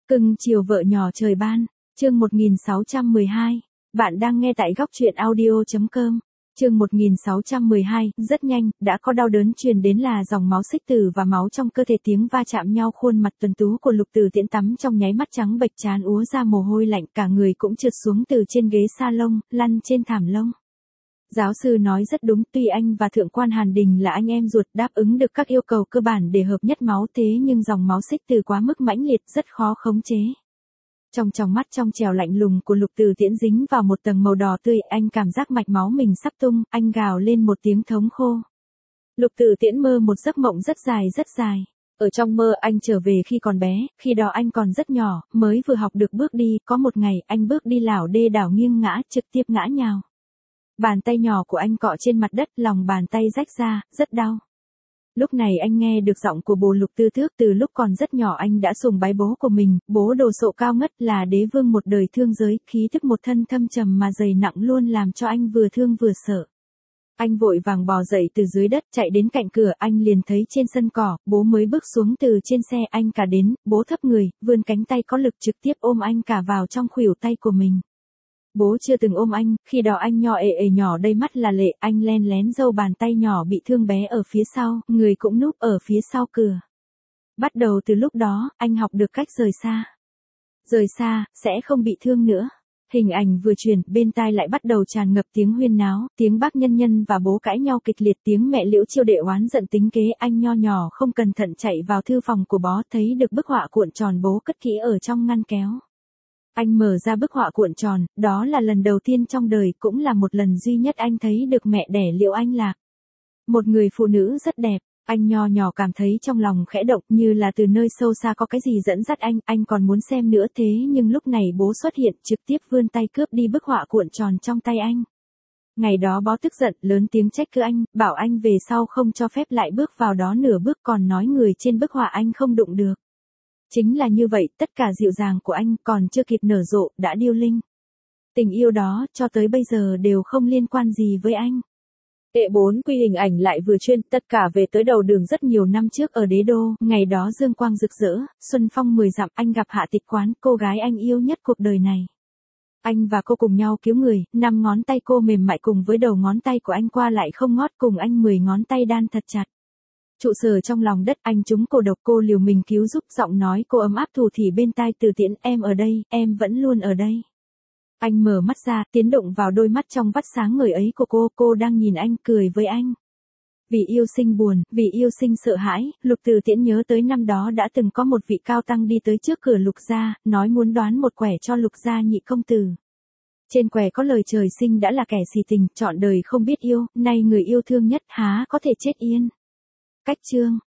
Cưng chiều vợ nhỏ trời ban, chương 1612. Bạn đang nghe tại góc truyện audio.com. Chương 1612, rất nhanh, đã có đau đớn truyền đến là dòng máu xích tử và máu trong cơ thể, tiếng va chạm nhau, khuôn mặt tuấn tú của Lục Từ Tiễn tắm trong nháy mắt trắng bệch, trán úa ra mồ hôi lạnh, cả người cũng trượt xuống từ trên ghế salon, lăn trên thảm lông. Giáo sư nói rất đúng, tuy anh và Thượng quan Hàn Đình là anh em ruột, đáp ứng được các yêu cầu cơ bản để hợp nhất máu, thế nhưng dòng máu xích từ quá mức mãnh liệt, rất khó khống chế. Trong tròng mắt trong trẻo lạnh lùng của Lục Từ Tiễn dính vào một tầng màu đỏ tươi, anh cảm giác mạch máu mình sắp tung, anh gào lên một tiếng thống khô. Lục Từ Tiễn mơ một giấc mộng rất dài rất dài. Ở trong mơ anh trở về khi còn bé, khi đó anh còn rất nhỏ, mới vừa học được bước đi, có một ngày anh bước đi lảo đê đảo nghiêng ngã, trực tiếp ngã nhào. Bàn tay nhỏ của anh cọ trên mặt đất, lòng bàn tay rách ra, rất đau. Lúc này anh nghe được giọng của bồ Lục Tư Thước, từ lúc còn rất nhỏ anh đã sùng bái bố của mình, bố đồ sộ cao ngất, là đế vương một đời thương giới, khí thức một thân thâm trầm mà dày nặng luôn làm cho anh vừa thương vừa sợ. Anh vội vàng bò dậy từ dưới đất, chạy đến cạnh cửa, anh liền thấy trên sân cỏ, bố mới bước xuống từ trên xe, anh cả đến, bố thấp người, vươn cánh tay có lực trực tiếp ôm anh cả vào trong khuỷu tay của mình. Bố chưa từng ôm anh, khi đó anh nhỏ nhỏ đầy mắt là lệ, anh len lén giơ bàn tay nhỏ bị thương bé ở phía sau, người cũng núp ở phía sau cửa. Bắt đầu từ lúc đó, anh học được cách rời xa. Rời xa, sẽ không bị thương nữa. Hình ảnh vừa truyền, bên tai lại bắt đầu tràn ngập tiếng huyên náo, tiếng bác Nhân Nhân và bố cãi nhau kịch liệt, tiếng mẹ Liễu Chiêu Đệ oán giận tính kế, anh nho nhỏ không cẩn thận chạy vào thư phòng của bó, thấy được bức họa cuộn tròn bố cất kỹ ở trong ngăn kéo. Anh mở ra bức họa cuộn tròn, đó là lần đầu tiên trong đời, cũng là một lần duy nhất anh thấy được mẹ đẻ Liễu Anh Lạc. Một người phụ nữ rất đẹp, anh nho nhỏ cảm thấy trong lòng khẽ động, như là từ nơi sâu xa có cái gì dẫn dắt anh còn muốn xem nữa, thế nhưng lúc này bố xuất hiện, trực tiếp vươn tay cướp đi bức họa cuộn tròn trong tay anh. Ngày đó bó tức giận, lớn tiếng trách cứ anh, bảo anh về sau không cho phép lại bước vào đó nửa bước, còn nói người trên bức họa anh không đụng được. Chính là như vậy, tất cả dịu dàng của anh còn chưa kịp nở rộ, đã điêu linh. Tình yêu đó, cho tới bây giờ đều không liên quan gì với anh. Đệ 4 quy hình ảnh lại vừa chuyên, tất cả về tới đầu đường rất nhiều năm trước ở Đế Đô, ngày đó dương quang rực rỡ, xuân phong 10 dặm, anh gặp Hạ Tịch Quán, cô gái anh yêu nhất cuộc đời này. Anh và cô cùng nhau cứu người, 5 ngón tay cô mềm mại cùng với đầu ngón tay của anh qua lại không ngót, cùng anh 10 ngón tay đan thật chặt. Trụ sở trong lòng đất, anh trúng cô độc, cô liều mình cứu giúp, giọng nói cô ấm áp thủ thỉ bên tai, Từ Tiễn, em ở đây, em vẫn luôn ở đây. Anh mở mắt ra, tiến động vào đôi mắt trong vắt sáng ngời ấy của cô đang nhìn anh, cười với anh. Vì yêu sinh buồn, vì yêu sinh sợ hãi, Lục Từ Tiễn nhớ tới năm đó đã từng có một vị cao tăng đi tới trước cửa Lục gia, nói muốn đoán một quẻ cho Lục gia nhị công tử. Trên quẻ có lời trời sinh đã là kẻ xì tình, trọn đời không biết yêu, nay người yêu thương nhất há có thể chết yên. Cách chương